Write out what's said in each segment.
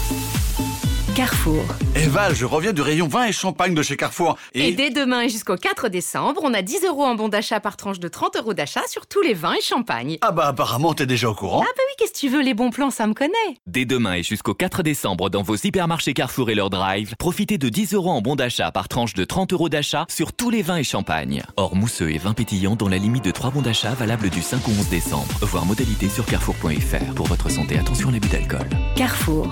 Carrefour. Val, je reviens du rayon vin et champagne de chez Carrefour. Et dès demain et jusqu'au 4 décembre, on a 10 € en bon d'achat par tranche de 30 € d'achat sur tous les vins et champagnes. Ah bah apparemment t'es déjà au courant. Ah bah oui, qu'est-ce que tu veux, les bons plans, ça me connaît. Dès demain et jusqu'au 4 décembre dans vos hypermarchés Carrefour et leur drive, profitez de 10 € en bon d'achat par tranche de 30 € d'achat sur tous les vins et champagnes. Hors mousseux et vins pétillants dans la limite de 3 bons d'achat valables du 5 au 11 décembre. Voir modalité sur carrefour.fr. Pour votre santé, attention à l'abus d'alcool. Carrefour.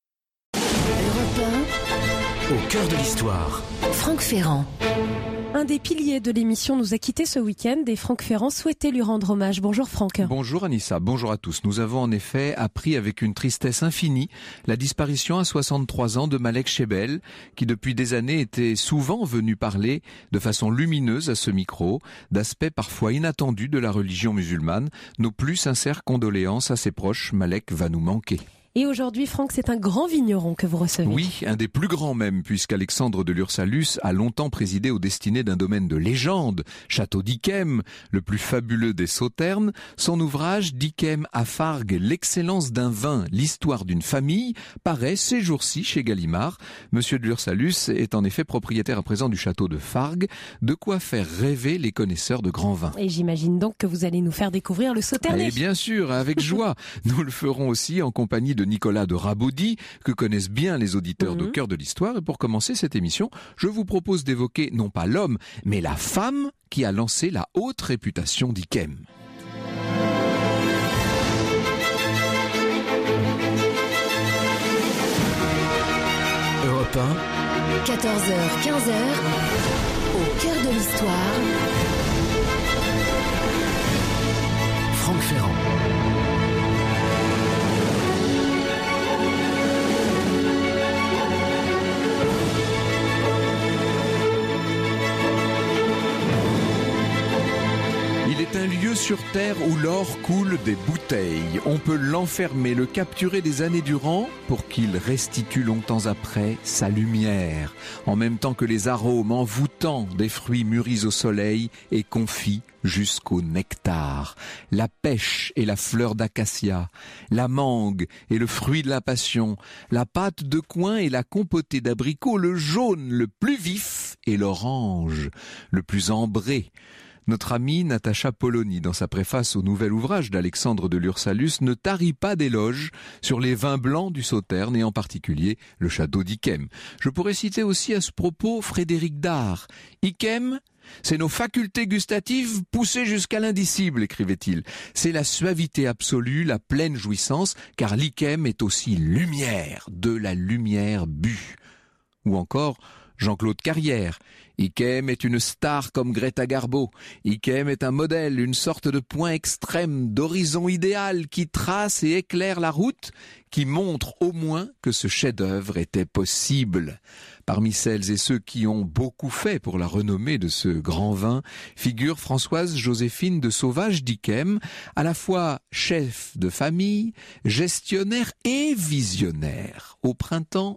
Au cœur de l'histoire. Franck Ferrand. Un des piliers de l'émission nous a quittés ce week-end et Franck Ferrand souhaitait lui rendre hommage. Bonjour Franck. Bonjour Anissa, bonjour à tous. Nous avons en effet appris avec une tristesse infinie la disparition à 63 ans de Malek Chebel, qui depuis des années était souvent venu parler de façon lumineuse à ce micro, d'aspects parfois inattendus de la religion musulmane. Nos plus sincères condoléances à ses proches, Malek va nous manquer. Et aujourd'hui, Franck, c'est un grand vigneron que vous recevez. Oui, un des plus grands même, puisqu'Alexandre de Lursalus a longtemps présidé aux destinées d'un domaine de légende, Château d'Yquem, le plus fabuleux des Sauternes. Son ouvrage, d'Yquem à Fargues, l'excellence d'un vin, l'histoire d'une famille, paraît ces jours-ci chez Gallimard. Monsieur de Lursalus est en effet propriétaire à présent du château de Fargues, de quoi faire rêver les connaisseurs de grands vins. Et j'imagine donc que vous allez nous faire découvrir le Sauternais. Et bien sûr, avec joie. Nous le ferons aussi en compagnie de Nicolas de Rabaudy, que connaissent bien les auditeurs de Cœur de l'Histoire. Et pour commencer cette émission, je vous propose d'évoquer non pas l'homme, mais la femme qui a lancé la haute réputation d'Yquem. Europe 1. 14h, 15h, au cœur de l'histoire. Franck Ferrand. Il est un lieu sur terre où l'or coule des bouteilles. On peut l'enfermer, le capturer des années durant pour qu'il restitue longtemps après sa lumière, en même temps que les arômes envoûtants des fruits mûris au soleil et confits jusqu'au nectar. La pêche et la fleur d'acacia, la mangue et le fruit de la passion, la pâte de coing et la compotée d'abricot, le jaune le plus vif et l'orange le plus ambré. Notre amie Natacha Polony, dans sa préface au nouvel ouvrage d'Alexandre de Lursalus, ne tarit pas d'éloges sur les vins blancs du Sauterne et en particulier le château d'Yquem. Je pourrais citer aussi à ce propos Frédéric Dard. Yquem, c'est nos facultés gustatives poussées jusqu'à l'indicible, écrivait-il. C'est la suavité absolue, la pleine jouissance, car l'Yquem est aussi lumière, de la lumière bue. Ou encore Jean-Claude Carrière. Yquem est une star comme Greta Garbo. Yquem est un modèle, une sorte de point extrême, d'horizon idéal qui trace et éclaire la route, qui montre au moins que ce chef-d'œuvre était possible. Parmi celles et ceux qui ont beaucoup fait pour la renommée de ce grand vin, figure Françoise Joséphine de Sauvage d'Yquem, à la fois chef de famille, gestionnaire et visionnaire. Au printemps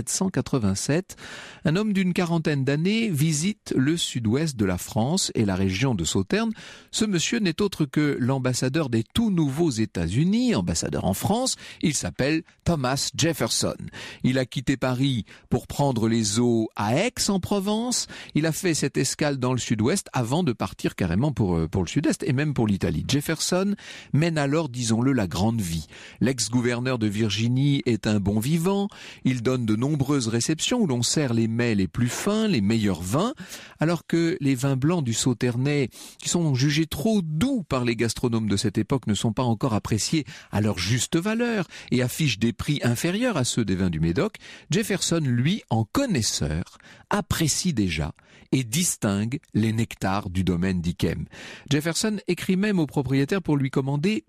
1787, un homme d'une quarantaine d'années visite le sud-ouest de la France et la région de Sauternes. Ce monsieur n'est autre que l'ambassadeur des tout nouveaux États-Unis, ambassadeur en France. Il s'appelle Thomas Jefferson. Il a quitté Paris pour prendre les eaux à Aix en Provence. Il a fait cette escale dans le sud-ouest avant de partir carrément pour le sud-est et même pour l'Italie. Jefferson mène alors, disons-le, la grande vie. L'ex-gouverneur de Virginie est un bon vivant. Il donne de nombreuses réceptions où l'on sert les mets les plus fins, les meilleurs vins, alors que les vins blancs du Sauternais, qui sont jugés trop doux par les gastronomes de cette époque, ne sont pas encore appréciés à leur juste valeur et affichent des prix inférieurs à ceux des vins du Médoc. Jefferson, lui, en connaisseur, apprécie déjà et distingue les nectars du domaine d'Yquem. Jefferson écrit même au propriétaire pour lui commander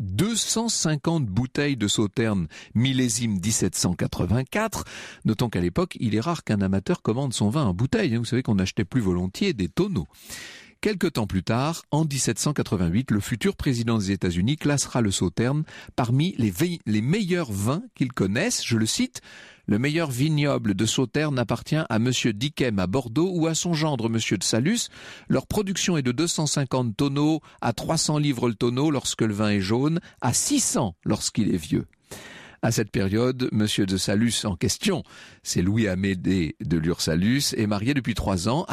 250 bouteilles de Sauterne millésime 1784. Notons qu'à l'époque, il est rare qu'un amateur commande son vin en bouteille. Vous savez qu'on achetait plus volontiers des tonneaux. Quelque temps plus tard, en 1788, le futur président des États-Unis classera le Sauterne parmi les meilleurs vins qu'il connaisse. Je le cite, « Le meilleur vignoble de Sauternes appartient à monsieur d'Yquem à Bordeaux ou à son gendre monsieur de Salus. Leur production est de 250 tonneaux à 300 livres le tonneau lorsque le vin est jaune, à 600 lorsqu'il est vieux. » À cette période, Monsieur de Saluces en question, c'est Louis-Amédée de Lursalus, est marié depuis 3 ans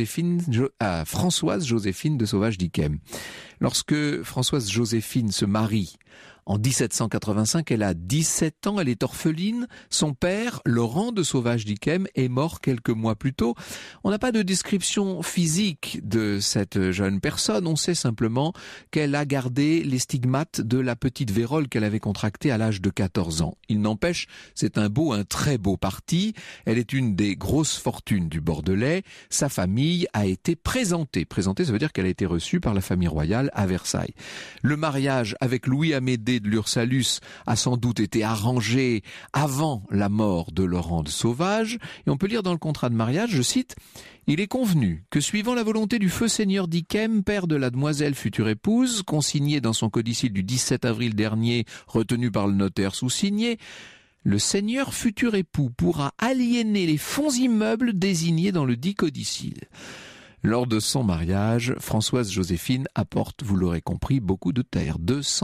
à Françoise Joséphine de Sauvage-d'Yquem. Lorsque Françoise Joséphine se marie en 1785, elle a 17 ans, elle est orpheline. Son père, Laurent de Sauvage-d'Yquem, est mort quelques mois plus tôt. On n'a pas de description physique de cette jeune personne. On sait simplement qu'elle a gardé les stigmates de la petite vérole qu'elle avait contractée à l'âge de 14 ans. Il n'empêche, c'est un très beau parti. Elle est une des grosses fortunes du Bordelais. Sa famille a été présentée. Présentée, ça veut dire qu'elle a été reçue par la famille royale à Versailles. Le mariage avec Louis-Amédée de Lursalus a sans doute été arrangé avant la mort de Laurent de Sauvage, et on peut lire dans le contrat de mariage, je cite, « Il est convenu que suivant la volonté du feu seigneur d'Yquem, père de la demoiselle future épouse, consigné dans son codicile du 17 avril dernier, retenu par le notaire sous-signé, le seigneur futur époux pourra aliéner les fonds immeubles désignés dans le dit codicile. » Lors de son mariage, Françoise Joséphine apporte, vous l'aurez compris, beaucoup de terre.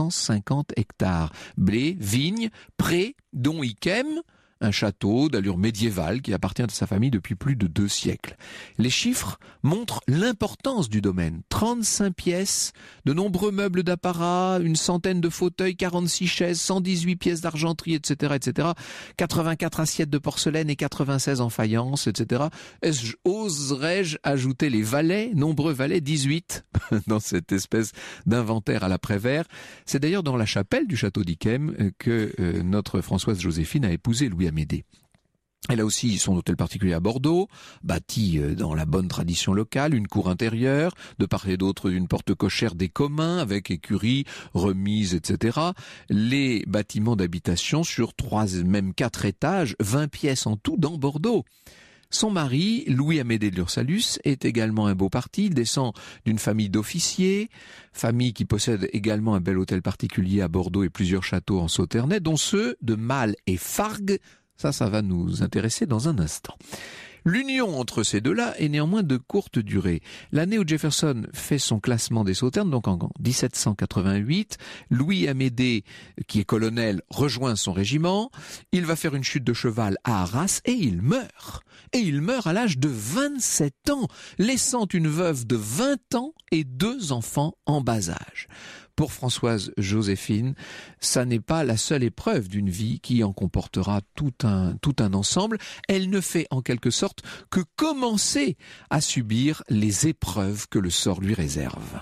250 hectares. Blé, vignes, prés, dont Yquem, un château d'allure médiévale qui appartient à sa famille depuis plus de 2 siècles. Les chiffres montrent l'importance du domaine. 35 pièces, de nombreux meubles d'apparat, une centaine de fauteuils, 46 chaises, 118 pièces d'argenterie, etc., etc., 84 assiettes de porcelaine et 96 en faïence, etc. Oserais-je ajouter les valets, nombreux valets, 18, dans cette espèce d'inventaire à la Prévert. C'est d'ailleurs dans la chapelle du château d'Yquem que notre Françoise Joséphine a épousé Louis-Amédée. Elle a aussi son hôtel particulier à Bordeaux, bâti dans la bonne tradition locale, une cour intérieure, de part et d'autre d'une porte cochère des communs, avec écurie, remise, etc. Les bâtiments d'habitation sur 3, même 4 étages, 20 pièces en tout dans Bordeaux. Son mari, Louis-Amédée de Lursalus, est également un beau parti. Il descend d'une famille d'officiers, famille qui possède également un bel hôtel particulier à Bordeaux et plusieurs châteaux en Sauternais, dont ceux de Malle et Fargues. Ça va nous intéresser dans un instant. L'union entre ces deux-là est néanmoins de courte durée. L'année où Jefferson fait son classement des Sauternes, donc en 1788, Louis-Amédée, qui est colonel, rejoint son régiment. Il va faire une chute de cheval à Arras et il meurt. Et il meurt à l'âge de 27 ans, laissant une veuve de 20 ans et 2 enfants en bas âge. Pour Françoise Joséphine, ça n'est pas la seule épreuve d'une vie qui en comportera tout un ensemble. Elle ne fait en quelque sorte que commencer à subir les épreuves que le sort lui réserve.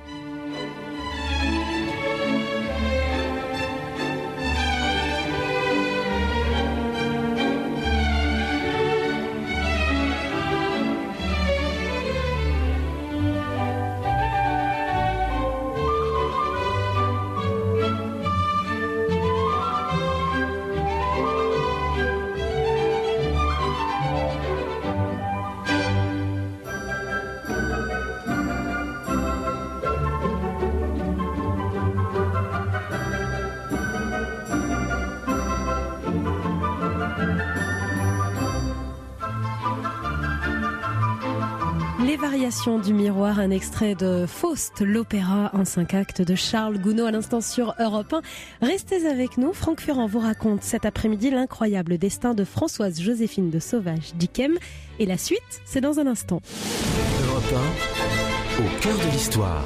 Les variations du miroir, un extrait de Faust, l'opéra en 5 actes de Charles Gounod à l'instant sur Europe 1. Restez avec nous, Franck Ferrand vous raconte cet après-midi l'incroyable destin de Françoise Joséphine de Sauvage-d'Yquem. Et la suite, c'est dans un instant. Europe 1, au cœur de l'histoire.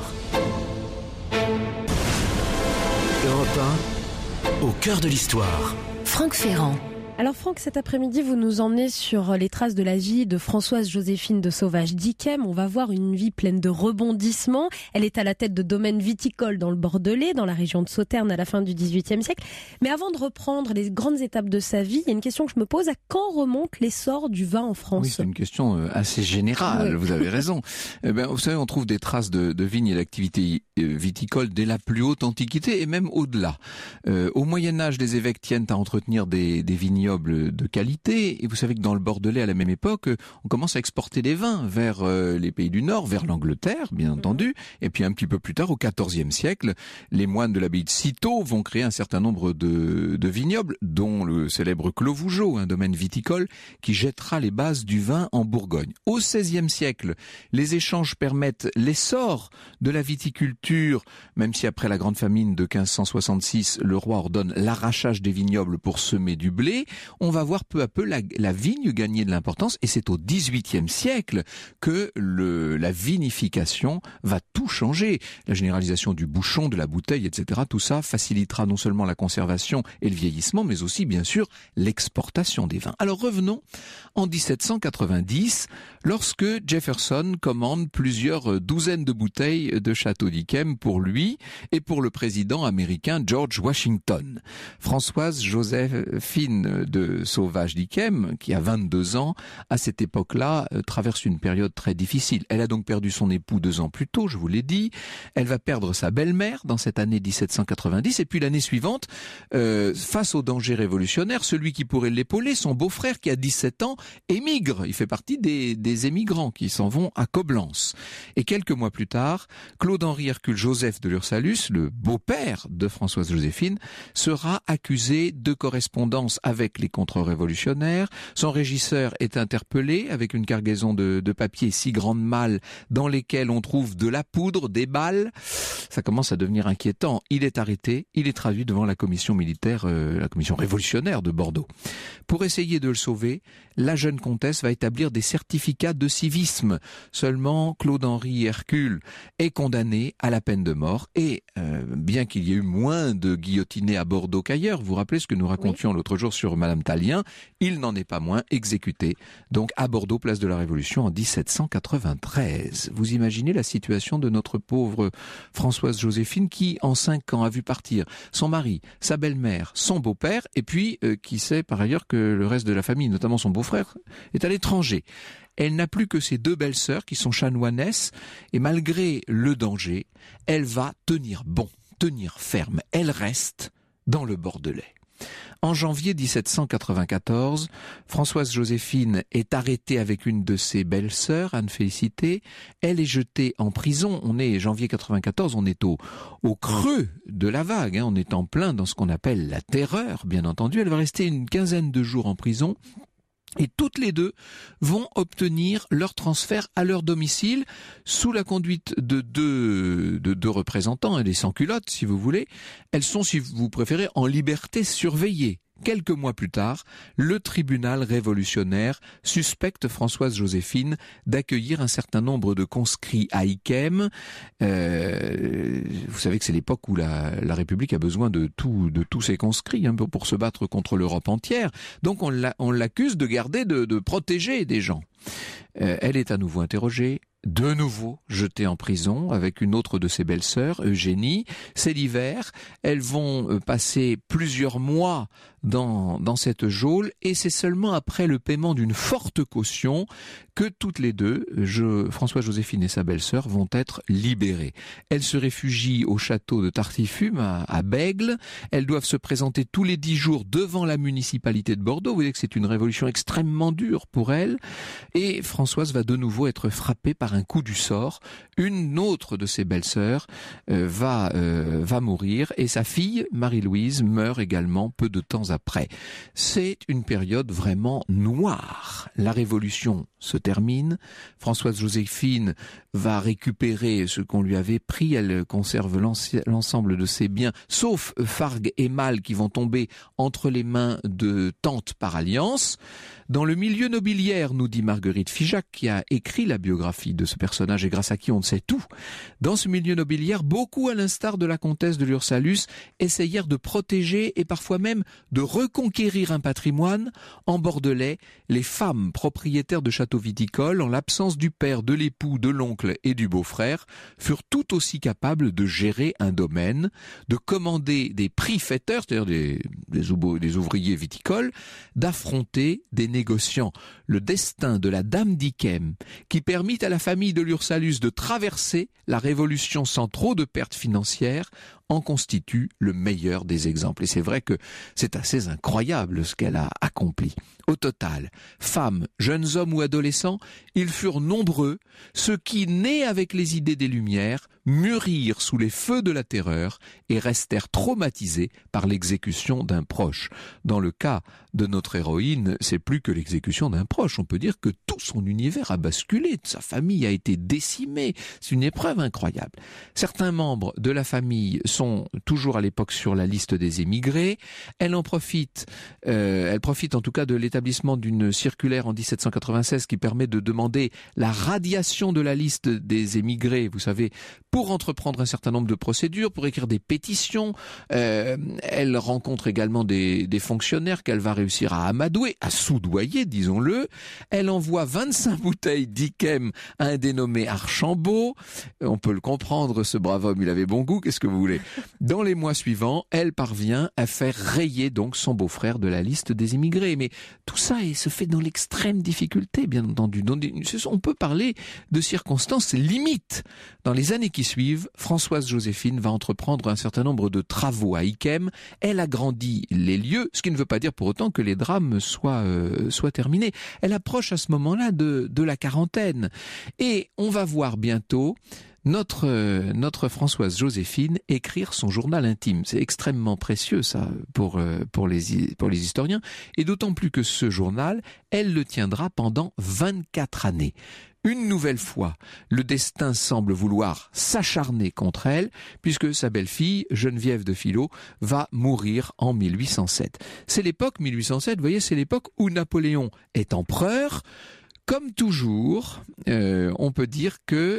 Europe 1, au cœur de l'histoire. Franck Ferrand. Alors Franck, cet après-midi, vous nous emmenez sur les traces de la vie de Françoise Joséphine de Sauvage-d'Yquem. On va voir une vie pleine de rebondissements. Elle est à la tête de domaines viticoles dans le Bordelais, dans la région de Sauternes à la fin du XVIIIe siècle. Mais avant de reprendre les grandes étapes de sa vie, il y a une question que je me pose. À quand remonte l'essor du vin en France ? Oui, c'est une question assez générale, oui. Vous avez raison. Vous savez, on trouve des traces de vignes et d'activités viticoles dès la plus haute antiquité et même au-delà. Au Moyen-Âge, les évêques tiennent à entretenir des vignes vignobles de qualité. Et vous savez que dans le Bordelais, à la même époque, on commence à exporter des vins vers les pays du Nord, vers l'Angleterre, bien entendu. Et puis un petit peu plus tard, au XIVe siècle, les moines de l'abbaye de Cîteaux vont créer un certain nombre de vignobles, dont le célèbre Clos Vougeot, un domaine viticole qui jettera les bases du vin en Bourgogne. Au XVIe siècle, les échanges permettent l'essor de la viticulture, même si après la grande famine de 1566, le roi ordonne l'arrachage des vignobles pour semer du blé. On va voir peu à peu la vigne gagner de l'importance, et c'est au XVIIIe siècle que la vinification va tout changer. La généralisation du bouchon, de la bouteille, etc. Tout ça facilitera non seulement la conservation et le vieillissement, mais aussi, bien sûr, l'exportation des vins. Alors revenons en 1790, lorsque Jefferson commande plusieurs douzaines de bouteilles de Château d'Yquem pour lui et pour le président américain George Washington. Françoise Joséphine de Sauvage d'Yquem, qui a 22 ans, à cette époque-là, traverse une période très difficile. Elle a donc perdu son époux 2 ans plus tôt, je vous l'ai dit. Elle va perdre sa belle-mère dans cette année 1790, et puis l'année suivante, face au danger révolutionnaire, celui qui pourrait l'épauler, son beau-frère qui a 17 ans, émigre. Il fait partie des émigrants qui s'en vont à Coblence. Et quelques mois plus tard, Claude-Henri Hercule Joseph de l'Ursalus, le beau-père de Françoise Joséphine, sera accusé de correspondance avec les contre-révolutionnaires. Son régisseur est interpellé avec une cargaison de papier 6 grandes malles dans lesquelles on trouve de la poudre, des balles. Ça commence à devenir inquiétant. Il est arrêté, il est traduit devant la commission militaire, la commission révolutionnaire de Bordeaux. Pour essayer de le sauver, la jeune comtesse va établir des certificats de civisme. Seulement, Claude-Henri Hercule est condamné à la peine de mort, et bien qu'il y ait eu moins de guillotinés à Bordeaux qu'ailleurs, vous vous rappelez ce que nous racontions l'autre jour sur Madame Tallien, il n'en est pas moins exécuté, donc à Bordeaux, place de la Révolution, en 1793. Vous imaginez la situation de notre pauvre Françoise Joséphine qui, en 5 ans, a vu partir son mari, sa belle-mère, son beau-père, et puis qui sait par ailleurs que le reste de la famille, notamment son beau-frère, est à l'étranger. Elle n'a plus que ses 2 belles-sœurs qui sont chanoinesses, et malgré le danger, elle va tenir bon, tenir ferme. Elle reste dans le Bordelais. En janvier 1794, Françoise Joséphine est arrêtée avec une de ses belles-sœurs, Anne-Félicité. Elle est jetée en prison. On est janvier 94, on est au creux de la vague. On est en plein dans ce qu'on appelle la terreur, bien entendu. Elle va rester une quinzaine de jours en prison. Et toutes les deux vont obtenir leur transfert à leur domicile sous la conduite de deux représentants, et des sans-culottes si vous voulez. Elles sont, si vous préférez, en liberté surveillée. Quelques mois plus tard, le tribunal révolutionnaire suspecte Françoise Joséphine d'accueillir un certain nombre de conscrits à Yquem. Vous savez que c'est l'époque où la République a besoin de tous ses conscrits pour se battre contre l'Europe entière. Donc on l'accuse de protéger des gens. Elle est à nouveau interrogée, de nouveau jetée en prison avec une autre de ses belles-sœurs, Eugénie. C'est l'hiver, elles vont passer plusieurs mois dans cette geôle, et c'est seulement après le paiement d'une forte caution que toutes les deux, Françoise Joséphine et sa belle-sœur, vont être libérées. Elles se réfugient au château de Tartifume à Bègle. Elles doivent se présenter tous les 10 jours devant la municipalité de Bordeaux. Vous voyez que c'est une révolution extrêmement dure pour elles. Et Françoise va de nouveau être frappée par un coup du sort. Une autre de ses belles-sœurs va mourir, et sa fille, Marie-Louise, meurt également peu de temps après. C'est une période vraiment noire. La révolution se termine. Françoise Joséphine va récupérer ce qu'on lui avait pris. Elle conserve l'ensemble de ses biens, sauf fargue et malle qui vont tomber entre les mains de tante par alliance. Dans le milieu nobiliaire, nous dit Marguerite Figeac, qui a écrit la biographie de ce personnage et grâce à qui on ne sait tout. Dans ce milieu nobiliaire, beaucoup, à l'instar de la comtesse de l'Ursalus, essayèrent de protéger et parfois même de reconquérir un patrimoine. En Bordelais, les femmes propriétaires de châteaux viticoles, en l'absence du père, de l'époux, de l'oncle et du beau-frère, furent tout aussi capables de gérer un domaine, de commander des prix-faiteurs, c'est-à-dire des ouvriers viticoles, d'affronter des négociants. Le destin de la dame d'Yquem, qui permit à la famille de l'Ursalus de traverser la Révolution sans trop de pertes financières, en constitue le meilleur des exemples. Et c'est vrai que c'est assez incroyable ce qu'elle a accompli. accompli. Au total, femmes, jeunes hommes ou adolescents, ils furent nombreux, ceux qui, nés avec les idées des Lumières, mûrirent sous les feux de la terreur et restèrent traumatisés par l'exécution d'un proche. Dans le cas de notre héroïne, c'est plus que l'exécution d'un proche. On peut dire que tout son univers a basculé, sa famille a été décimée. C'est une épreuve incroyable. Certains membres de la famille sont toujours à l'époque sur la liste des émigrés. Elle profite en tout cas de l'établissement d'une circulaire en 1796 qui permet de demander la radiation de la liste des émigrés, vous savez, pour entreprendre un certain nombre de procédures, pour écrire des pétitions. Elle rencontre également des fonctionnaires qu'elle va réussir à amadouer, à soudoyer, disons-le. Elle envoie 25 bouteilles d'Yquem à un dénommé Archambault. On peut le comprendre, ce brave homme, il avait bon goût, qu'est-ce que vous voulez. Dans les mois suivants, elle parvient à faire rayer donc son beau-frère de la liste des immigrés. Mais tout ça se fait dans l'extrême difficulté, bien entendu. On peut parler de circonstances limites. Dans les années qui suivent, Françoise Joséphine va entreprendre un certain nombre de travaux à Yquem. Elle agrandit les lieux, ce qui ne veut pas dire pour autant que les drames soient terminés. Elle approche à ce moment-là de la quarantaine. Et on va voir bientôt notre Françoise Joséphine écrire son journal intime. C'est extrêmement précieux, ça, pour les historiens. Et d'autant plus que ce journal, elle le tiendra pendant 24 années. Une nouvelle fois, le destin semble vouloir s'acharner contre elle, puisque sa belle-fille, Geneviève de Philot, va mourir en 1807. C'est l'époque 1807, vous voyez, c'est l'époque où Napoléon est empereur. Comme toujours, on peut dire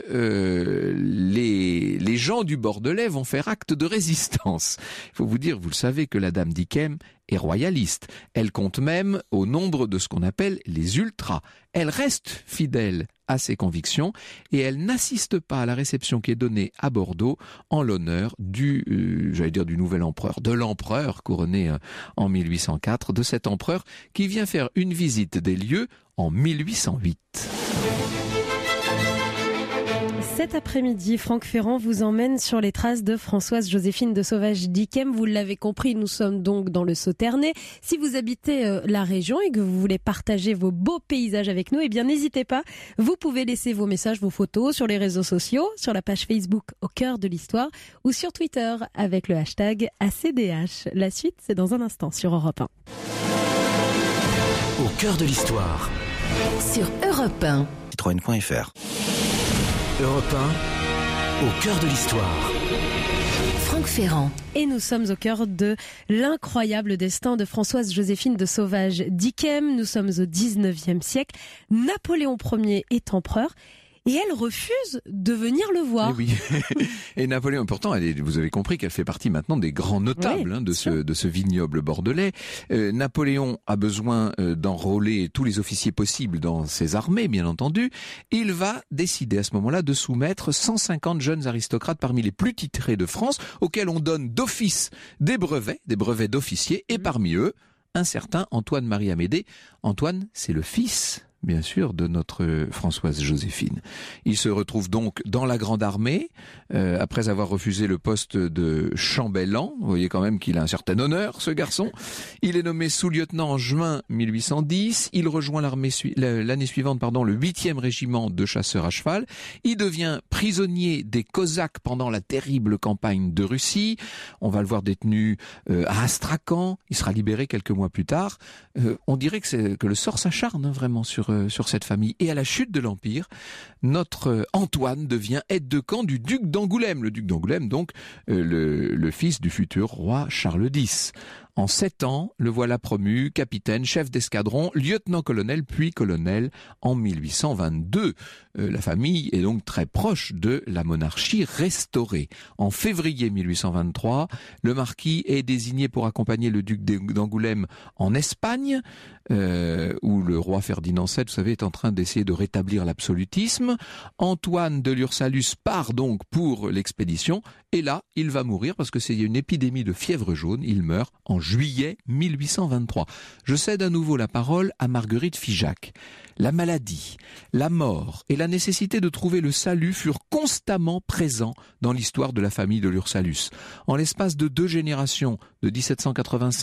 que les gens du Bordelais vont faire acte de résistance. Il faut vous dire, vous le savez, que la dame d'Yquem est royaliste. Elle compte même au nombre de ce qu'on appelle les ultras. Elle reste fidèle à ses convictions et elle n'assiste pas à la réception qui est donnée à Bordeaux en l'honneur du nouvel empereur, de l'empereur couronné en 1804, de cet empereur qui vient faire une visite des lieux en 1808. Cet après-midi, Franck Ferrand vous emmène sur les traces de Françoise Joséphine de Sauvage d'Yquem. Vous l'avez compris, nous sommes donc dans le Sauternais. Si vous habitez la région et que vous voulez partager vos beaux paysages avec nous, eh bien n'hésitez pas. Vous pouvez laisser vos messages, vos photos sur les réseaux sociaux, sur la page Facebook Au cœur de l'histoire ou sur Twitter avec le hashtag ACDH. La suite, c'est dans un instant sur Europe 1. Au cœur de l'histoire. Sur Europe 1. Citroën.fr. Europe 1, au cœur de l'histoire. Franck Ferrand. Et nous sommes au cœur de l'incroyable destin de Françoise Joséphine de Sauvage d'Yquem. Nous sommes au 19e siècle. Napoléon Ier est empereur. Et elle refuse de venir le voir. Et oui. Et Napoléon, pourtant, vous avez compris qu'elle fait partie maintenant des grands notables de ce vignoble bordelais. Napoléon a besoin d'enrôler tous les officiers possibles dans ses armées, bien entendu. Il va décider à ce moment-là de soumettre 150 jeunes aristocrates parmi les plus titrés de France, auxquels on donne d'office des brevets d'officiers, et parmi eux, un certain Antoine-Marie Amédée. Antoine, c'est le fils, bien sûr, de notre Françoise Joséphine. Il se retrouve donc dans la Grande Armée, après avoir refusé le poste de chambellan. Vous voyez quand même qu'il a un certain honneur, ce garçon. Il est nommé sous-lieutenant en juin 1810. Il rejoint l'année suivante, le 8e régiment de chasseurs à cheval. Il devient prisonnier des Cosaques pendant la terrible campagne de Russie. On va le voir détenu à Astrakhan. Il sera libéré quelques mois plus tard. On dirait que le sort s'acharne vraiment sur cette famille. Et à la chute de l'Empire, notre Antoine devient aide-de-camp du duc d'Angoulême. Le duc d'Angoulême, donc, le fils du futur roi Charles X. En 7 ans, le voilà promu capitaine, chef d'escadron, lieutenant-colonel, puis colonel en 1822. La famille est donc très proche de la monarchie restaurée. En février 1823, le marquis est désigné pour accompagner le duc d'Angoulême en Espagne, où le roi Ferdinand VII, vous savez, est en train d'essayer de rétablir l'absolutisme. Antoine de Lursalus part donc pour l'expédition, et là, il va mourir parce que c'est une épidémie de fièvre jaune. Il meurt en juillet 1823. Je cède à nouveau la parole à Marguerite Figeac. La maladie, la mort et la nécessité de trouver le salut furent constamment présents dans l'histoire de la famille de Lursalus. En l'espace de 2 générations, de 1785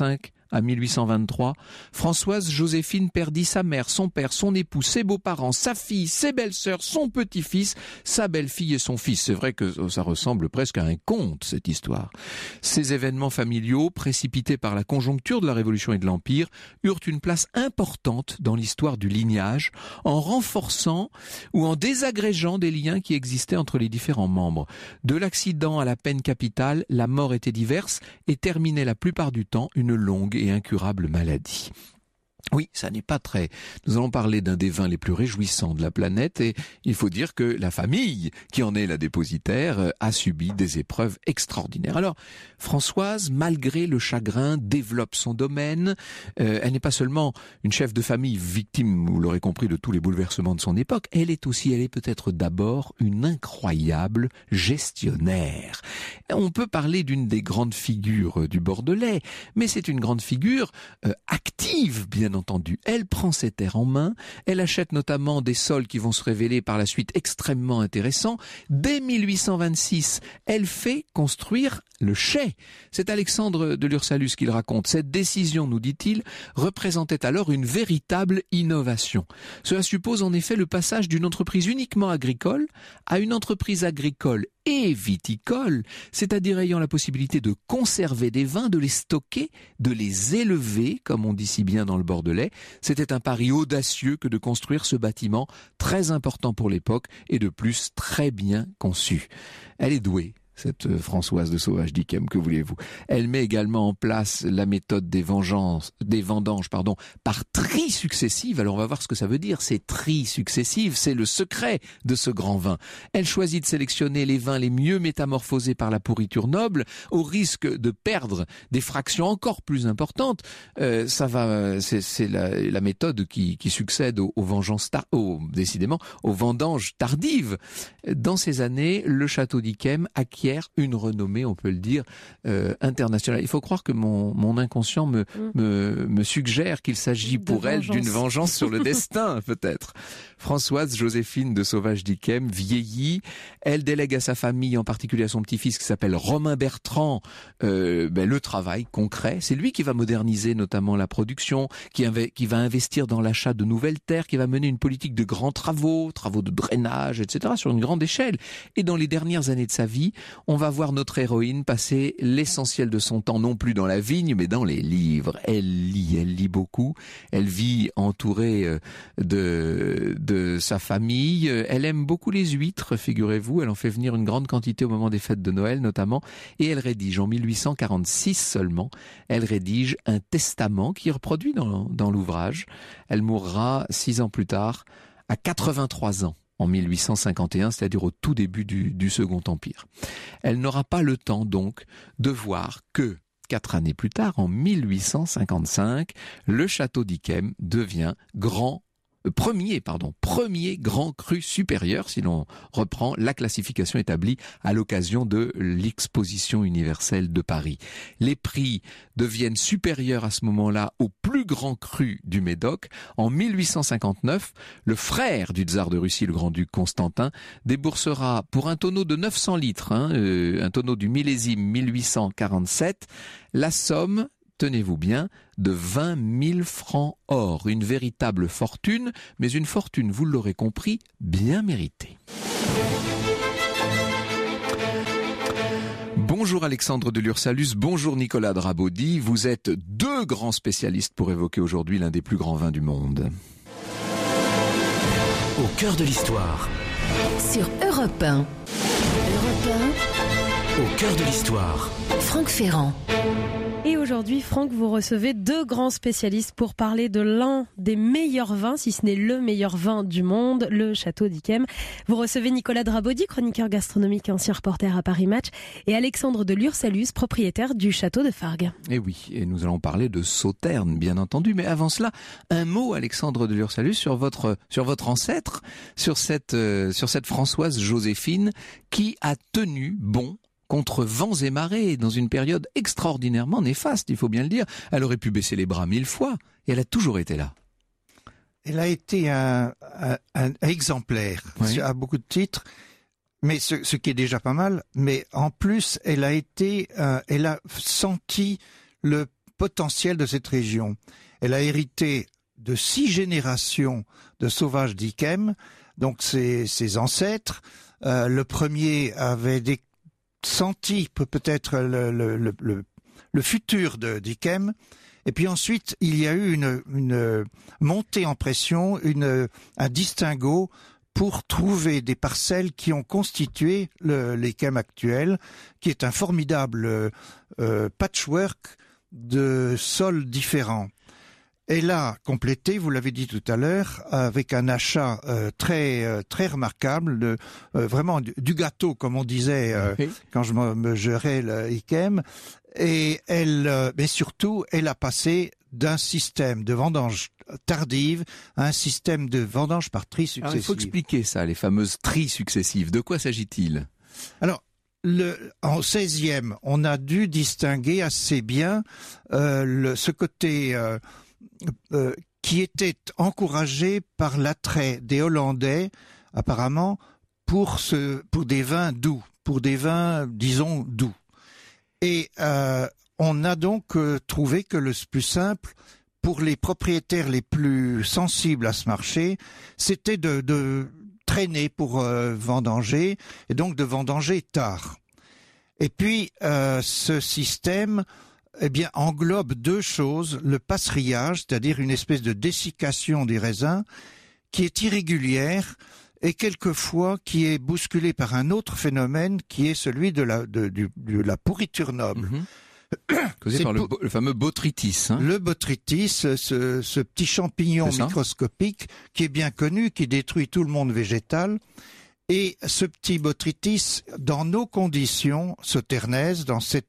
à 1823, Françoise Joséphine perdit sa mère, son père, son époux, ses beaux-parents, sa fille, ses belles-sœurs, son petit-fils, sa belle-fille et son fils. C'est vrai que ça ressemble presque à un conte, cette histoire. Ces événements familiaux, précipités par la conjoncture de la Révolution et de l'Empire, eurent une place importante dans l'histoire du lignage, en renforçant ou en désagrégeant des liens qui existaient entre les différents membres. De l'accident à la peine capitale, la mort était diverse et terminait la plupart du temps une longue et incurable maladie. Oui, ça n'est pas très... Nous allons parler d'un des vins les plus réjouissants de la planète et il faut dire que la famille, qui en est la dépositaire, a subi des épreuves extraordinaires. Alors, Françoise, malgré le chagrin, développe son domaine. Elle n'est pas seulement une chef de famille victime, vous l'aurez compris, de tous les bouleversements de son époque, elle est peut-être d'abord une incroyable gestionnaire. On peut parler d'une des grandes figures du Bordelais, mais c'est une grande figure active, bien entendu. Elle prend ses terres en main, elle achète notamment des sols qui vont se révéler par la suite extrêmement intéressants. Dès 1826, elle fait construire le chai. C'est Alexandre de Lursalus qui le raconte. Cette décision, nous dit-il, représentait alors une véritable innovation. Cela suppose en effet le passage d'une entreprise uniquement agricole à une entreprise agricole et viticole, c'est-à-dire ayant la possibilité de conserver des vins, de les stocker, de les élever, comme on dit si bien dans le Bordelais. C'était un pari audacieux que de construire ce bâtiment très important pour l'époque et de plus très bien conçu. Elle est douée, cette Françoise de Sauvache-Dickem, que voulez-vous. Elle met également en place la méthode des vendanges, par tri successive. Alors on va voir ce que ça veut dire, ces tri successives, c'est le secret de ce grand vin. Elle choisit de sélectionner les vins les mieux métamorphosés par la pourriture noble, au risque de perdre des fractions encore plus importantes. C'est la méthode qui succède aux vendanges tardives. Dans ces années, le château d'Yquem acquiert une renommée, on peut le dire, internationale. Il faut croire que mon inconscient me suggère qu'il s'agit pour elle d'une vengeance sur le destin, peut-être. Françoise Joséphine de Sauvache-Dickem vieillit. Elle délègue à sa famille, en particulier à son petit-fils qui s'appelle Romain Bertrand, le travail concret. C'est lui qui va moderniser notamment la production, qui va investir dans l'achat de nouvelles terres, qui va mener une politique de grands travaux de drainage, etc., sur une grande échelle. Et dans les dernières années de sa vie, on va voir notre héroïne passer l'essentiel de son temps, non plus dans la vigne, mais dans les livres. Elle lit beaucoup. Elle vit entourée de sa famille. Elle aime beaucoup les huîtres, figurez-vous. Elle en fait venir une grande quantité au moment des fêtes de Noël, notamment. Et elle rédige, en 1846 seulement, elle rédige un testament qui est reproduit dans l'ouvrage. Elle mourra 6 ans plus tard, à 83 ans. En 1851, c'est-à-dire au tout début du Second Empire. Elle n'aura pas le temps donc de voir que 4 années plus tard, en 1855, le château d'Yquem devient premier grand cru supérieur, si l'on reprend la classification établie à l'occasion de l'exposition universelle de Paris. Les prix deviennent supérieurs à ce moment-là au plus grand cru du Médoc. En 1859, le frère du tsar de Russie, le grand-duc Constantin, déboursera pour un tonneau de 900 litres, un tonneau du millésime 1847, la somme, tenez-vous bien, de 20 000 francs or. Une véritable fortune, mais une fortune, vous l'aurez compris, bien méritée. Bonjour Alexandre de Lursalus, bonjour Nicolas Drabaudy. Vous êtes 2 grands spécialistes pour évoquer aujourd'hui l'un des plus grands vins du monde. Au cœur de l'histoire. Sur Europe 1. Au cœur de l'histoire. Franck Ferrand. Et aujourd'hui, Franck, vous recevez 2 grands spécialistes pour parler de l'un des meilleurs vins, si ce n'est le meilleur vin du monde, le château d'Yquem. Vous recevez Nicolas Drabaudy, chroniqueur gastronomique et ancien reporter à Paris Match, et Alexandre de Lursalus, propriétaire du château de Fargues. Et oui, et nous allons parler de Sauternes, bien entendu. Mais avant cela, un mot, Alexandre de Lursalus, sur votre ancêtre, sur cette Françoise Joséphine, qui a tenu bon contre vents et marées, dans une période extraordinairement néfaste, il faut bien le dire. Elle aurait pu baisser les bras 1000 fois, et elle a toujours été là. Elle a été un exemplaire, oui, à beaucoup de titres, mais ce qui est déjà pas mal. Mais en plus, elle a senti le potentiel de cette région. Elle a hérité de 6 générations de sauvages d'Yquem, donc ses ancêtres. Le premier avait senti peut-être le futur d'Yquem. Et puis ensuite, il y a eu une montée en pression, un distinguo pour trouver des parcelles qui ont constitué l'Yquem actuel, qui est un formidable patchwork de sols différents. Elle a complété, vous l'avez dit tout à l'heure, avec un achat très remarquable, vraiment du gâteau, comme on disait quand je me gérais le Yquem. Et mais surtout, elle a passé d'un système de vendange tardive à un système de vendange par tri successive. Alors, il faut expliquer ça, les fameuses tris successives. De quoi s'agit-il? Alors, en 16e, on a dû distinguer assez bien ce côté qui était encouragé par l'attrait des Hollandais, apparemment, pour des vins doux, pour des vins, disons, doux. Et on a donc trouvé que le plus simple, pour les propriétaires les plus sensibles à ce marché, c'était de traîner pour vendanger, et donc de vendanger tard. Et puis, ce système englobe 2 choses, le passerillage, c'est-à-dire une espèce de dessiccation des raisins, qui est irrégulière, et quelquefois qui est bousculé par un autre phénomène qui est celui de la pourriture noble. Causé par le fameux botrytis. Le botrytis, ce petit champignon microscopique qui est bien connu, qui détruit tout le monde végétal. Et ce petit botrytis, dans nos conditions sauternaises, dans ce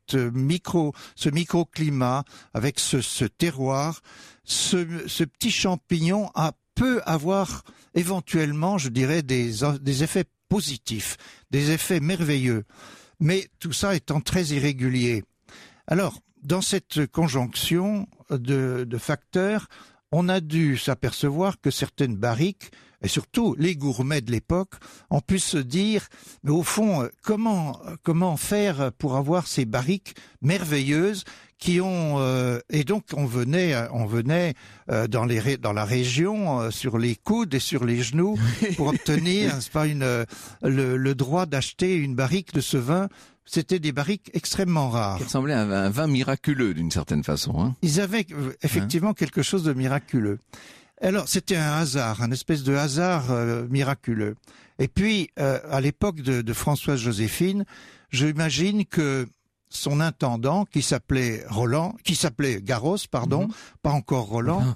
microclimat, avec ce terroir, ce petit champignon peut avoir éventuellement, je dirais, des effets positifs, des effets merveilleux, mais tout ça étant très irrégulier. Alors, dans cette conjonction de facteurs, on a dû s'apercevoir que certaines barriques, et surtout les gourmets de l'époque, ont pu se dire, mais au fond, comment faire pour avoir ces barriques merveilleuses qui ont et donc on venait dans la région sur les coudes et sur les genoux pour obtenir n'est-ce pas le droit d'acheter une barrique de ce vin. C'était des barriques extrêmement rares. Qui ressemblaient à un vin miraculeux d'une certaine façon. Hein. Ils avaient effectivement quelque chose de miraculeux. Alors c'était un hasard, un espèce de hasard miraculeux. Et puis à l'époque de Françoise Joséphine, j'imagine que son intendant, qui s'appelait Garros, pas encore Roland,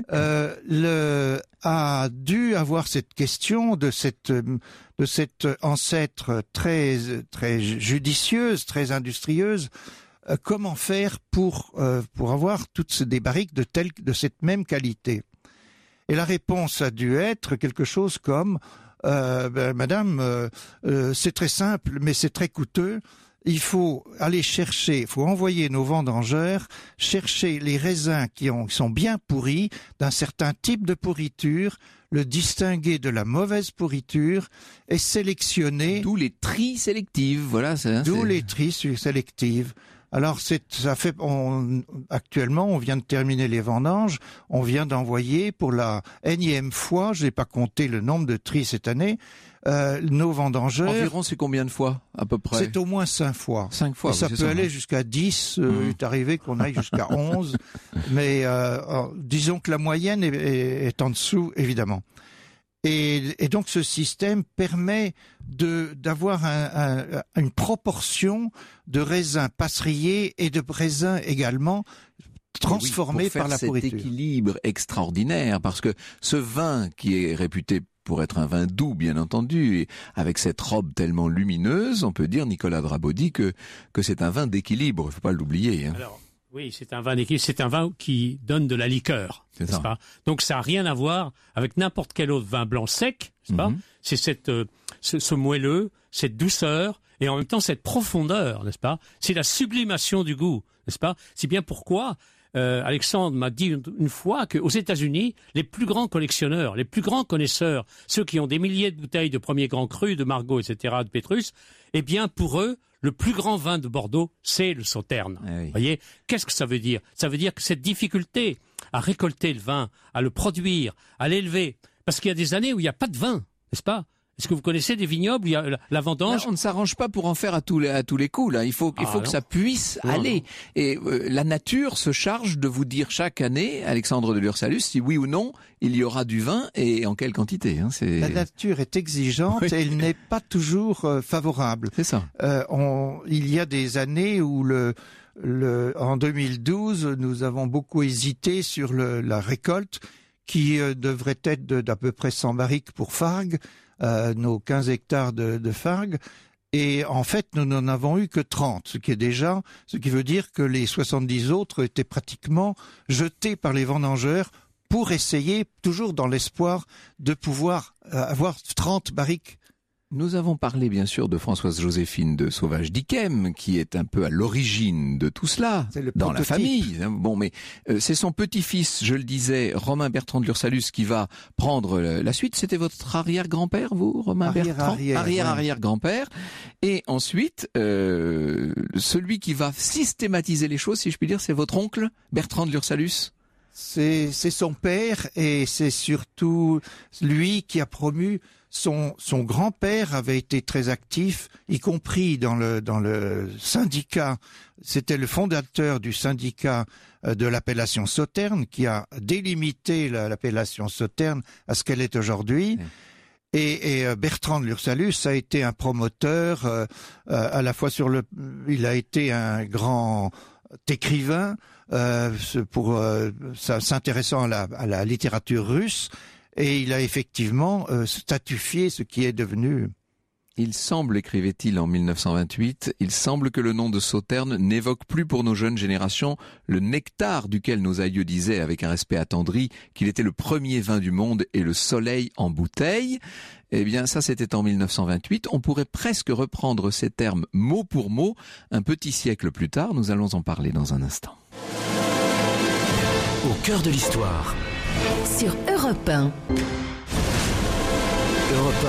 a dû avoir cette question de cette ancêtre très judicieuse, très industrieuse. Comment faire pour avoir toutes des barriques de cette même qualité? Et la réponse a dû être quelque chose comme Madame, c'est très simple, mais c'est très coûteux. Il faut envoyer nos vendangeurs chercher les raisins qui sont bien pourris, d'un certain type de pourriture, le distinguer de la mauvaise pourriture et sélectionner. D'où les tris sélectives, voilà. D'où les tris sélectives. Alors actuellement, on vient de terminer les vendanges, on vient d'envoyer pour la énième fois, je n'ai pas compté le nombre de tris cette année, nos vendangeurs. Environ, c'est combien de fois, à peu près? C'est au moins 5 fois. 5 fois. Et ça peut aller jusqu'à 10, il est arrivé qu'on aille jusqu'à 11, mais disons que la moyenne est en dessous, évidemment. Et donc ce système permet d'avoir une proportion de raisins passeriers et de raisins également transformés par la pourriture. Cet équilibre extraordinaire, parce que ce vin qui est réputé pour être un vin doux, bien entendu, et avec cette robe tellement lumineuse, on peut dire, Nicolas Drabaudy, que c'est un vin d'équilibre, il ne faut pas l'oublier. Hein. Alors, oui, c'est un vin d'équilibre, c'est un vin qui donne de la liqueur, n'est-ce pas? Donc ça n'a rien à voir avec n'importe quel autre vin blanc sec, n'est-ce pas? C'est ce moelleux, cette douceur, et en même temps cette profondeur, n'est-ce pas? C'est la sublimation du goût, n'est-ce pas? C'est bien pourquoi Alexandre m'a dit une fois qu'aux États-Unis, les plus grands collectionneurs, les plus grands connaisseurs, ceux qui ont des milliers de bouteilles de premiers grands crus, de Margaux, etc., de Pétrus, eh bien pour eux, le plus grand vin de Bordeaux, c'est le Sauterne. Oui. Vous voyez, qu'est-ce que ça veut dire? Ça veut dire que cette difficulté à récolter le vin, à le produire, à l'élever, parce qu'il y a des années où il n'y a pas de vin, n'est-ce pas? Est-ce que vous connaissez des vignobles où il y a la vendange? Là, on ne s'arrange pas pour en faire à tous les coups. Là, il faut que ça puisse aller. Non. Et la nature se charge de vous dire chaque année, Alexandre de Lursalus, si oui ou non il y aura du vin et en quelle quantité. Hein, la nature est exigeante et elle n'est pas toujours favorable. C'est ça. Il y a des années où en 2012, nous avons beaucoup hésité sur la récolte qui devrait être d'à peu près 100 barriques pour Fargues. Nos 15 hectares de Fargues, et en fait nous n'en avons eu que 30, ce qui veut dire que les 70 autres étaient pratiquement jetés par les vendangeurs pour essayer, toujours dans l'espoir de pouvoir avoir 30 barriques. Nous avons parlé bien sûr de Françoise-Joséphine de Sauvage-d'Yquem, qui est un peu à l'origine de tout cela, dans la famille. Bon, mais c'est son petit-fils, je le disais, Romain Bertrand de Lursalus, qui va prendre la suite. C'était votre arrière-grand-père, vous, Romain Bertrand? Arrière-grand-père. Et ensuite, celui qui va systématiser les choses, si je puis dire, c'est votre oncle, Bertrand de Lursalus? C'est son père, et c'est surtout lui qui a promu. Son grand-père avait été très actif, y compris dans le syndicat. C'était le fondateur du syndicat de l'appellation Sauterne, qui a délimité l'appellation Sauterne à ce qu'elle est aujourd'hui. Et Bertrand de Lursalus a été un promoteur, à la fois il a été un grand écrivain, s'intéressant à la littérature russe. Et il a effectivement statufié ce qui est devenu. Il semble, écrivait-il en 1928, il semble que le nom de Sauterne n'évoque plus pour nos jeunes générations le nectar duquel nos aïeux disaient avec un respect attendri qu'il était le premier vin du monde et le soleil en bouteille. Eh bien, ça c'était en 1928. On pourrait presque reprendre ces termes mot pour mot un petit siècle plus tard. Nous allons en parler dans un instant. Au cœur de l'histoire. Sur Europe 1. Europe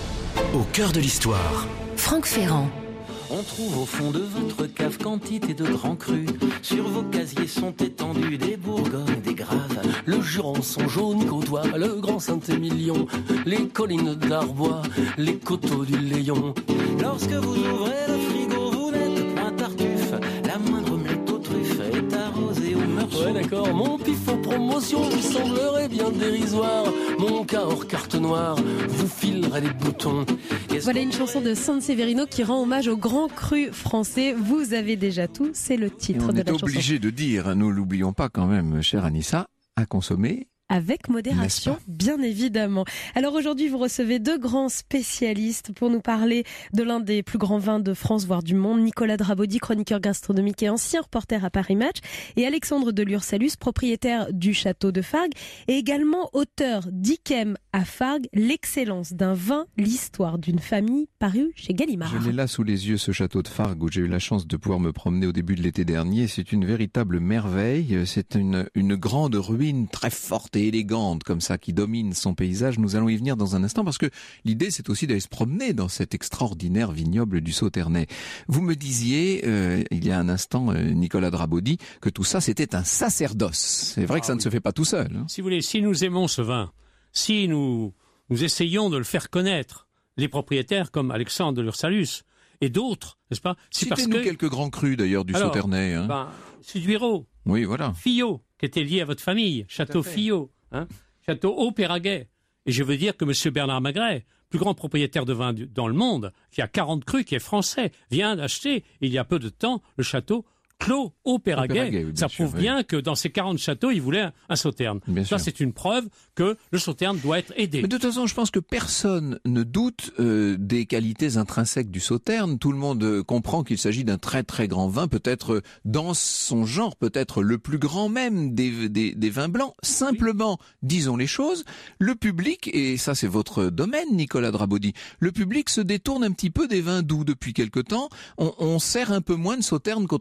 1, au cœur de l'histoire. Franck Ferrand. On trouve au fond de votre cave quantité de grands crus. Sur vos casiers sont étendus des Bourgognes, des Graves. Le Jurançon jaune côtoie le Grand Saint-Émilion, les collines d'Arbois, les coteaux du Léon. Lorsque vous ouvrez le frigo, vous n'êtes point Tartuffe. La moindre miette aux truffes est arrosée au meursault. Ouais, d'accord, mon pif aux promotions vous semblerait bien dérisoire. Mon cas hors carte noire vous filerait des boutons. Voilà une chanson de Sanseverino qui rend hommage au grand cru français. Vous avez déjà tout, c'est le titre de la chanson. On est obligé de dire, nous l'oublions pas quand même, chère Anissa, à consommer avec modération, bien évidemment. Alors aujourd'hui, vous recevez deux grands spécialistes pour nous parler de l'un des plus grands vins de France, voire du monde. Nicolas Drabaudy, chroniqueur gastronomique et ancien reporter à Paris Match. Et Alexandre de Lursalus, propriétaire du château de Fargues et également auteur d'Yquem à Fargues, l'excellence d'un vin, l'histoire d'une famille, paru chez Gallimard. Je l'ai là sous les yeux, ce château de Fargues, où j'ai eu la chance de pouvoir me promener au début de l'été dernier. C'est une véritable merveille. C'est une grande ruine très forte et élégante comme ça qui domine son paysage. Nous allons y venir dans un instant parce que l'idée c'est aussi d'aller se promener dans cet extraordinaire vignoble du Sauternais. Vous me disiez il y a un instant, Nicolas Drabaudy, que tout ça c'était un sacerdoce. C'est vrai que ça ne se fait pas tout seul. Hein. Si vous voulez, si nous aimons ce vin, si nous essayons de le faire connaître, les propriétaires comme Alexandre de Lursalus et d'autres, n'est-ce pas? Citez-nous quelques grands crus d'ailleurs du Sauternais. Hein. Suduiraut. Oui, voilà. Fillot, qui était lié à votre famille, Château Fillot, hein, Château Haut-Péraguet. Et je veux dire que M. Bernard Magret, plus grand propriétaire de vin dans le monde, qui a 40 crus, qui est français, vient d'acheter, il y a peu de temps, le château Clos Haut-Péraguet. Oui, ça prouve bien que dans ces 40 châteaux, il voulait un Sauterne. Ça, c'est une preuve que le Sauterne doit être aidé. Mais de toute façon, je pense que personne ne doute des qualités intrinsèques du Sauterne. Tout le monde comprend qu'il s'agit d'un très très grand vin, peut-être dans son genre, peut-être le plus grand même des vins blancs. Simplement, disons les choses, le public, et ça c'est votre domaine, Nicolas Drabaudy, le public se détourne un petit peu des vins doux depuis quelque temps. On sert un peu moins de Sauterne qu'autrefois.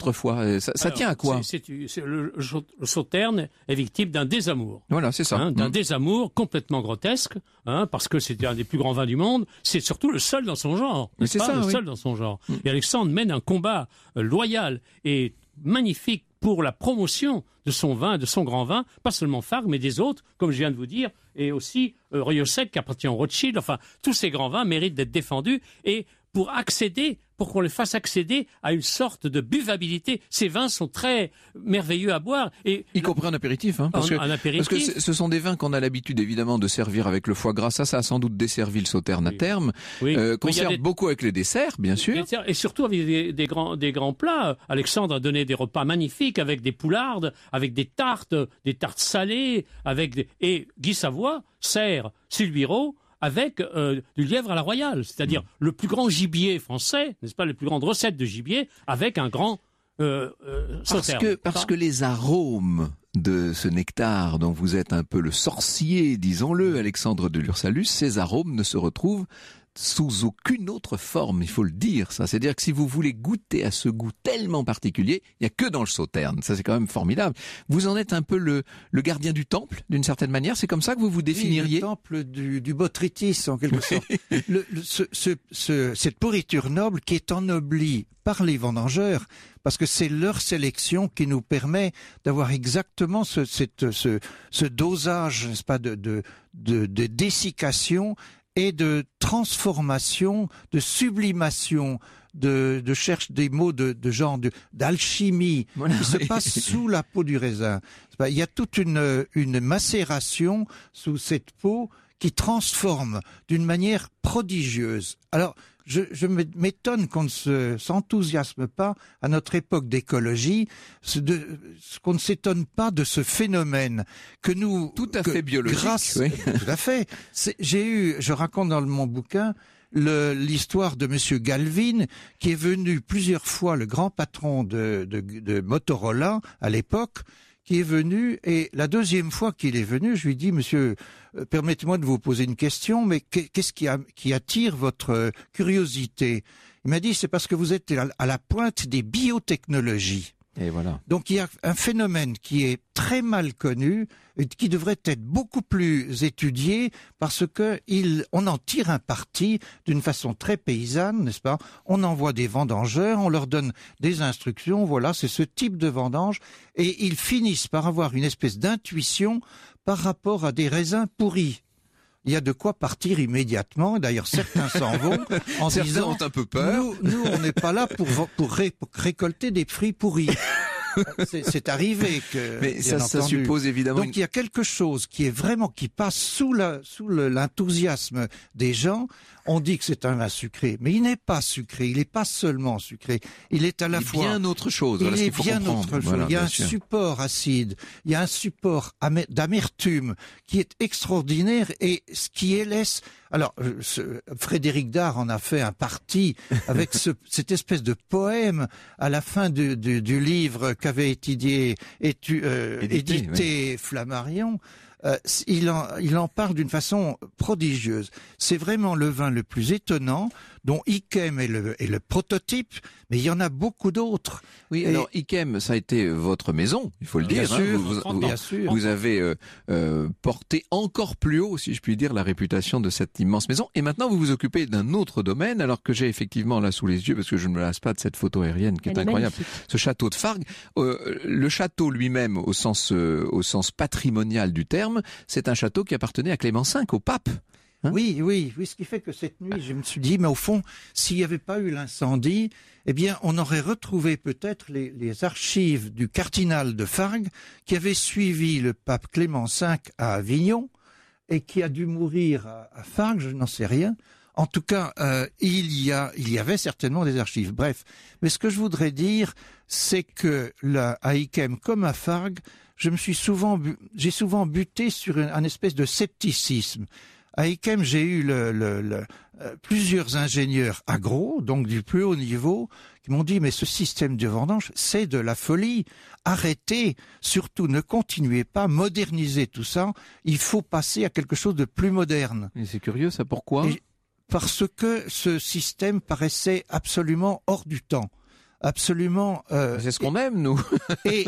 Ça tient à quoi? Le Sauterne est victime d'un désamour. Voilà, c'est ça. D'un désamour complètement grotesque, parce que c'était un des plus grands vins du monde. C'est surtout le seul dans son genre. C'est ça, seul dans son genre. Et Alexandre mène un combat loyal et magnifique pour la promotion de son vin, de son grand vin, pas seulement Fargue, mais des autres, comme je viens de vous dire, et aussi Riosec qui appartient au Rothschild. Enfin, tous ces grands vins méritent d'être défendus et pour qu'on les fasse accéder à une sorte de buvabilité. Ces vins sont très merveilleux à boire. Y compris en apéritif, parce que ce sont des vins qu'on a l'habitude évidemment de servir avec le foie gras. Ça a sans doute desservi le Sauterne à terme. Qu'on sert beaucoup avec les desserts, bien sûr. Et surtout avec des grands plats. Alexandre a donné des repas magnifiques avec des poulardes, avec des tartes salées, et Guy Savoie sert Sulbiro avec du lièvre à la royale, c'est-à-dire le plus grand gibier français, n'est-ce pas, les plus grandes recettes de gibier, avec un grand Sauterne. Parce que les arômes de ce nectar dont vous êtes un peu le sorcier, disons-le, Alexandre de Lursalus, ces arômes ne se retrouvent sous aucune autre forme, il faut le dire, ça. C'est-à-dire que si vous voulez goûter à ce goût tellement particulier, il n'y a que dans le Sauterne. Ça, c'est quand même formidable. Vous en êtes un peu le gardien du temple, d'une certaine manière. C'est comme ça que vous vous définiriez? Le temple du botrytis, en quelque sorte. Cette pourriture noble qui est ennoblie par les vendangeurs, parce que c'est leur sélection qui nous permet d'avoir exactement ce dosage, n'est-ce pas, de dessiccation et de transformation, de sublimation, de cherche des mots de genre d'alchimie qui se passe sous la peau du raisin. Il y a toute une macération sous cette peau qui transforme d'une manière prodigieuse. Alors, je m'étonne qu'on ne s'enthousiasme pas à notre époque d'écologie, qu'on ne s'étonne pas de ce phénomène que nous... Tout à fait biologique. Tout à fait. Je raconte dans mon bouquin l'histoire de Monsieur Galvin, qui est venu plusieurs fois, le grand patron de Motorola à l'époque, qui est venu, et la deuxième fois qu'il est venu, je lui dis, monsieur, permettez-moi de vous poser une question, mais qu'est-ce qui attire votre curiosité? Il m'a dit, c'est parce que vous êtes à la pointe des biotechnologies. Et voilà. Donc il y a un phénomène qui est très mal connu et qui devrait être beaucoup plus étudié parce que on en tire un parti d'une façon très paysanne, n'est-ce pas? On envoie des vendangeurs, on leur donne des instructions, voilà, c'est ce type de vendange, et ils finissent par avoir une espèce d'intuition par rapport à des raisins pourris. Il y a de quoi partir immédiatement. D'ailleurs, certains s'en vont en certains disant ont un peu peur. Nous, on n'est pas là pour récolter des fruits pourris. C'est arrivé que. Mais ça suppose évidemment. Donc il y a quelque chose qui passe sous l'enthousiasme des gens. On dit que c'est un vin sucré, mais il n'est pas sucré. Il n'est pas seulement sucré. Il est à la fois bien autre chose. Voilà, il est bien comprendre. autre chose. Voilà, il y a un sûr. support acide. Il y a un support d'amertume qui est extraordinaire et ce qui laisse. Alors, Frédéric Dard en a fait un parti avec cette espèce de poème à la fin du livre qu'avait édité Flammarion. Il en parle d'une façon prodigieuse. C'est vraiment le vin le plus étonnant, dont Yquem est le prototype, mais il y en a beaucoup d'autres. Oui, alors Yquem, ça a été votre maison, il faut le dire. Bien sûr. Vous avez porté encore plus haut, si je puis dire, la réputation de cette immense maison. Et maintenant, vous vous occupez d'un autre domaine, alors que j'ai effectivement là sous les yeux, parce que je ne me lasse pas de cette photo aérienne qui est incroyable. Magnifique. Ce château de Fargue, le château lui-même, au sens patrimonial du terme, c'est un château qui appartenait à Clément V, au pape. Hein? Oui, ce qui fait que cette nuit, je me suis dit, mais au fond, s'il n'y avait pas eu l'incendie, eh bien, on aurait retrouvé peut-être les archives du cardinal de Fargue qui avait suivi le pape Clément V à Avignon et qui a dû mourir à Fargue, je n'en sais rien. En tout cas, il y avait certainement des archives. Bref, mais ce que je voudrais dire, c'est que à Yquem comme à Fargue, j'ai souvent buté sur un espèce de scepticisme. À Yquem, j'ai eu plusieurs ingénieurs agro, donc du plus haut niveau, qui m'ont dit, mais ce système de vendange, c'est de la folie. Arrêtez, surtout ne continuez pas, modernisez tout ça. Il faut passer à quelque chose de plus moderne. Et c'est curieux, ça, pourquoi? Parce que ce système paraissait absolument hors du temps. absolument. C'est ce qu'on aime, nous. et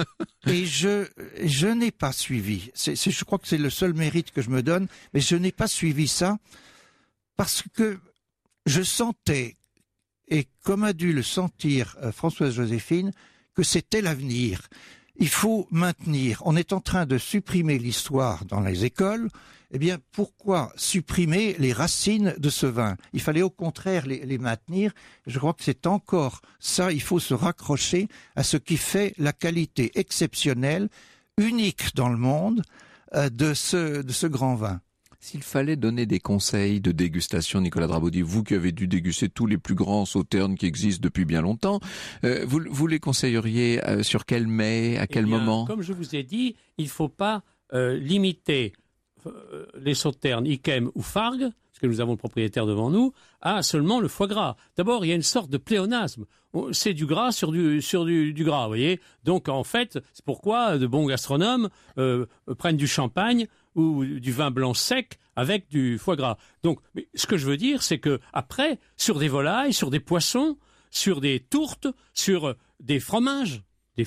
je n'ai pas suivi. Je crois que c'est le seul mérite que je me donne, mais je n'ai pas suivi ça parce que je sentais, et comme a dû le sentir Françoise Joséphine, que c'était l'avenir. Il faut maintenir. On est en train de supprimer l'histoire dans les écoles. Eh bien, pourquoi supprimer les racines de ce vin? Il fallait au contraire les maintenir. Je crois que c'est encore ça. Il faut se raccrocher à ce qui fait la qualité exceptionnelle, unique dans le monde, de ce grand vin. S'il fallait donner des conseils de dégustation, Nicolas Drabaudy, vous qui avez dû déguster tous les plus grands sauternes qui existent depuis bien longtemps, vous les conseilleriez sur quel mets, à quel moment? Comme je vous ai dit, il ne faut pas limiter les sauternes Yquem ou Fargue, parce que nous avons le propriétaire devant nous, à seulement le foie gras. D'abord, il y a une sorte de pléonasme. C'est du gras sur du gras, vous voyez. Donc, en fait, c'est pourquoi de bons gastronomes prennent du champagne ou du vin blanc sec avec du foie gras. Donc, ce que je veux dire, c'est que après, sur des volailles, sur des poissons, sur des tourtes, sur des fromages,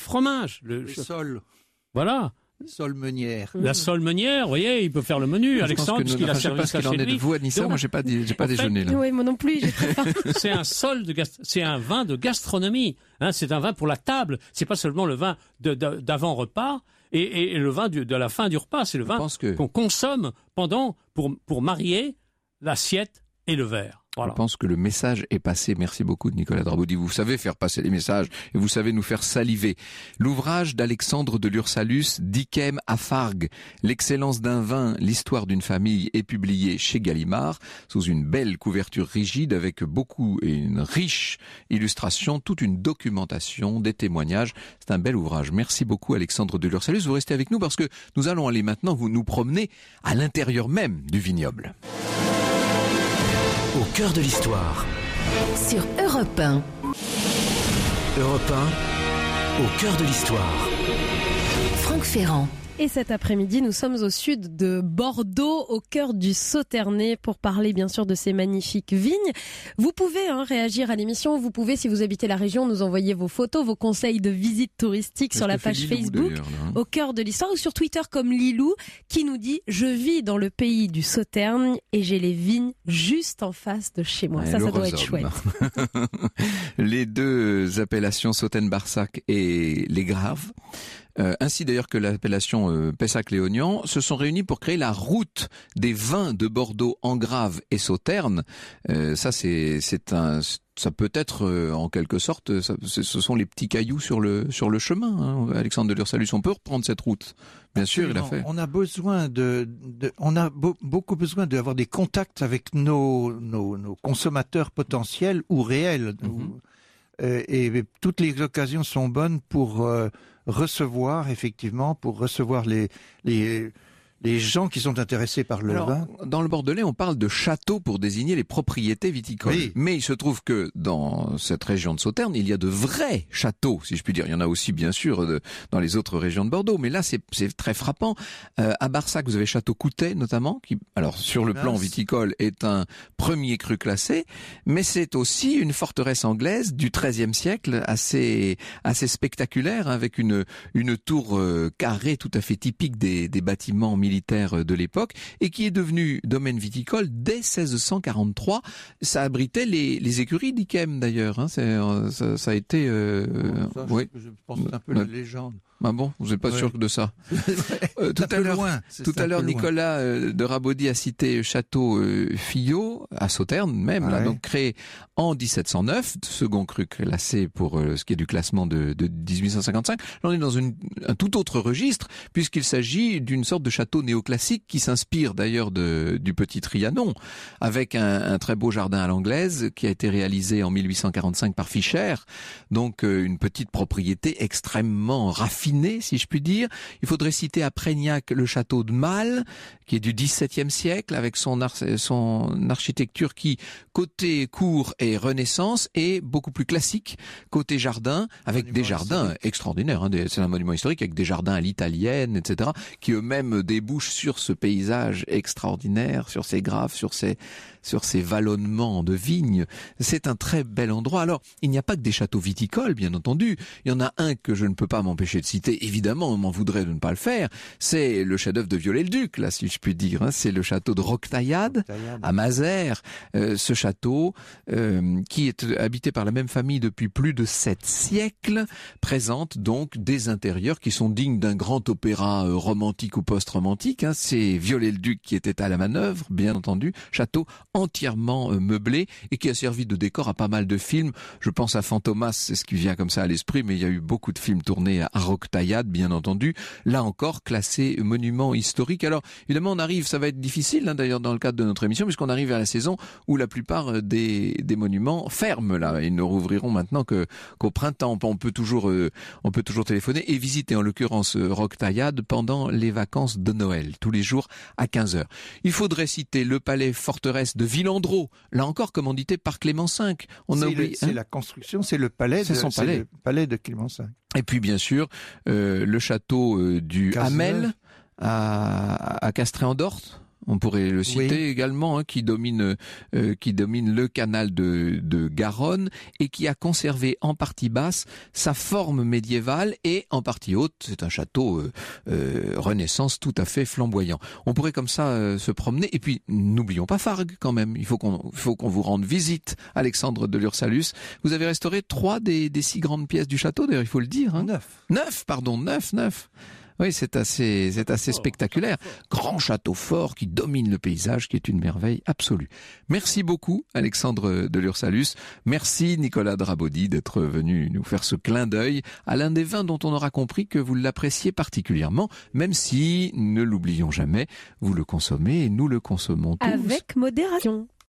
Les sols. Voilà. Solmenière. La solmenière, vous voyez, il peut faire le menu. Alexandre, puisqu'il a servi ça chez lui. Vous, Anissa, moi, j'ai pas déjeuné, là. Oui, moi non plus, j'ai très faim. C'est un vin de gastronomie. C'est un vin pour la table. C'est pas seulement le vin d'avant-repas et le vin de la fin du repas. C'est le vin qu'on consomme pour marier l'assiette et le verre. Voilà. Je pense que le message est passé. Merci beaucoup, Nicolas Drabaudy. Vous savez faire passer les messages et vous savez nous faire saliver. L'ouvrage d'Alexandre de Lursalus, d'Yquem à Fargue, l'excellence d'un vin, l'histoire d'une famille, est publié chez Gallimard sous une belle couverture rigide avec beaucoup et une riche illustration, toute une documentation, des témoignages. C'est un bel ouvrage. Merci beaucoup, Alexandre de Lursalus. Vous restez avec nous parce que nous allons aller maintenant vous nous promener à l'intérieur même du vignoble. Au cœur de l'histoire. Sur Europe 1. Europe 1, au cœur de l'histoire. Franck Ferrand. Et cet après-midi, nous sommes au sud de Bordeaux, au cœur du Sauternais, pour parler bien sûr de ces magnifiques vignes. Vous pouvez réagir à l'émission, vous pouvez, si vous habitez la région, nous envoyer vos photos, vos conseils de visite touristique sur la page Facebook, au cœur de l'histoire, ou sur Twitter comme Lilou, qui nous dit « Je vis dans le pays du Sauternes et j'ai les vignes juste en face de chez moi ». Ça doit être chouette. Les deux appellations Sauternes-Barsac et les Graves, ainsi d'ailleurs que l'appellation Pessac-Léognan, se sont réunis pour créer la route des vins de Bordeaux en Graves et Sauternes. Ça peut être en quelque sorte, ce sont les petits cailloux sur le chemin. Alexandre de Lursalus, on peut reprendre cette route. Bien sûr, il a fait. On a besoin beaucoup besoin d'avoir des contacts avec nos consommateurs potentiels ou réels. Et toutes les occasions sont bonnes pour recevoir les gens qui sont intéressés par le vin. Dans le Bordelais, on parle de château pour désigner les propriétés viticoles. Oui. Mais il se trouve que dans cette région de Sauternes, il y a de vrais châteaux, si je puis dire. Il y en a aussi, bien sûr, dans les autres régions de Bordeaux. Mais là, c'est très frappant. À Barsac, vous avez Château Coutet, notamment, qui, alors, sur le plan viticole, est un premier cru classé. Mais c'est aussi une forteresse anglaise du XIIIe siècle, assez spectaculaire, avec une tour carrée tout à fait typique des bâtiments militaires de l'époque et qui est devenu domaine viticole dès 1643. Ça abritait les écuries d'Yquem d'ailleurs. Ça a été. Oui. Je pense que c'est un peu la légende. Ah bon, vous n'êtes pas sûr de ça. Tout à l'heure, Nicolas de Drabaudy a cité Château Fillot à Sauternes même, là, donc créé en 1709, second cru classé pour ce qui est du classement de 1855. Là, on est dans un tout autre registre puisqu'il s'agit d'une sorte de château néoclassique qui s'inspire d'ailleurs du Petit Trianon, avec un très beau jardin à l'anglaise qui a été réalisé en 1845 par Fischer. Donc une petite propriété extrêmement raffinée raffiné, si je puis dire. Il faudrait citer à Prégnac le château de Malles, qui est du XVIIe siècle, avec son architecture qui, côté cour et Renaissance, est beaucoup plus classique, côté jardin, avec des jardins extraordinaires. C'est un monument historique avec des jardins à l'italienne, etc., qui eux-mêmes débouchent sur ce paysage extraordinaire, sur ces graves, sur ces vallonnements de vignes. C'est un très bel endroit. Alors, il n'y a pas que des châteaux viticoles, bien entendu. Il y en a un que je ne peux pas m'empêcher de citer. Évidemment, on m'en voudrait de ne pas le faire. C'est le chef-d'œuvre de Viollet-le-Duc, là, si je puis dire. C'est le château de Roquetaillade, à Mazères. Ce château, qui est habité par la même famille depuis plus de 7 siècles, présente donc des intérieurs qui sont dignes d'un grand opéra romantique ou post-romantique. C'est Viollet-le-Duc qui était à la manœuvre, bien entendu. Château entièrement meublé et qui a servi de décor à pas mal de films. Je pense à Fantomas, c'est ce qui vient comme ça à l'esprit, mais il y a eu beaucoup de films tournés à Roquetaillade, bien entendu. Là encore, classé monument historique. Alors, évidemment, on arrive, ça va être difficile, d'ailleurs, dans le cadre de notre émission, puisqu'on arrive à la saison où la plupart des monuments ferment, là. Ils ne rouvriront maintenant qu'au printemps. On peut toujours téléphoner et visiter, en l'occurrence, Roquetaillade pendant les vacances de Noël, tous les jours à 15h. Il faudrait citer le palais forteresse de Villandreau, là encore commandité par Clément V. C'est la construction, c'est le palais, le palais de Clément V. Et puis bien sûr, le château du Hamel à Castré-en-Dorte. On pourrait le citer également, qui domine le canal de Garonne et qui a conservé en partie basse sa forme médiévale et en partie haute, c'est un château Renaissance tout à fait flamboyant. On pourrait comme ça se promener. Et puis n'oublions pas Fargues quand même. Il faut qu'on vous rende visite, Alexandre de Lursalus. Vous avez restauré 3 des 6 grandes pièces du château. D'ailleurs, il faut le dire. 9. Oui, c'est assez spectaculaire. Grand château fort qui domine le paysage, qui est une merveille absolue. Merci beaucoup, Alexandre de Lursalus. Merci, Nicolas Drabaudy, d'être venu nous faire ce clin d'œil à l'un des vins dont on aura compris que vous l'appréciez particulièrement, même si, ne l'oublions jamais, vous le consommez et nous le consommons tous. Avec modération.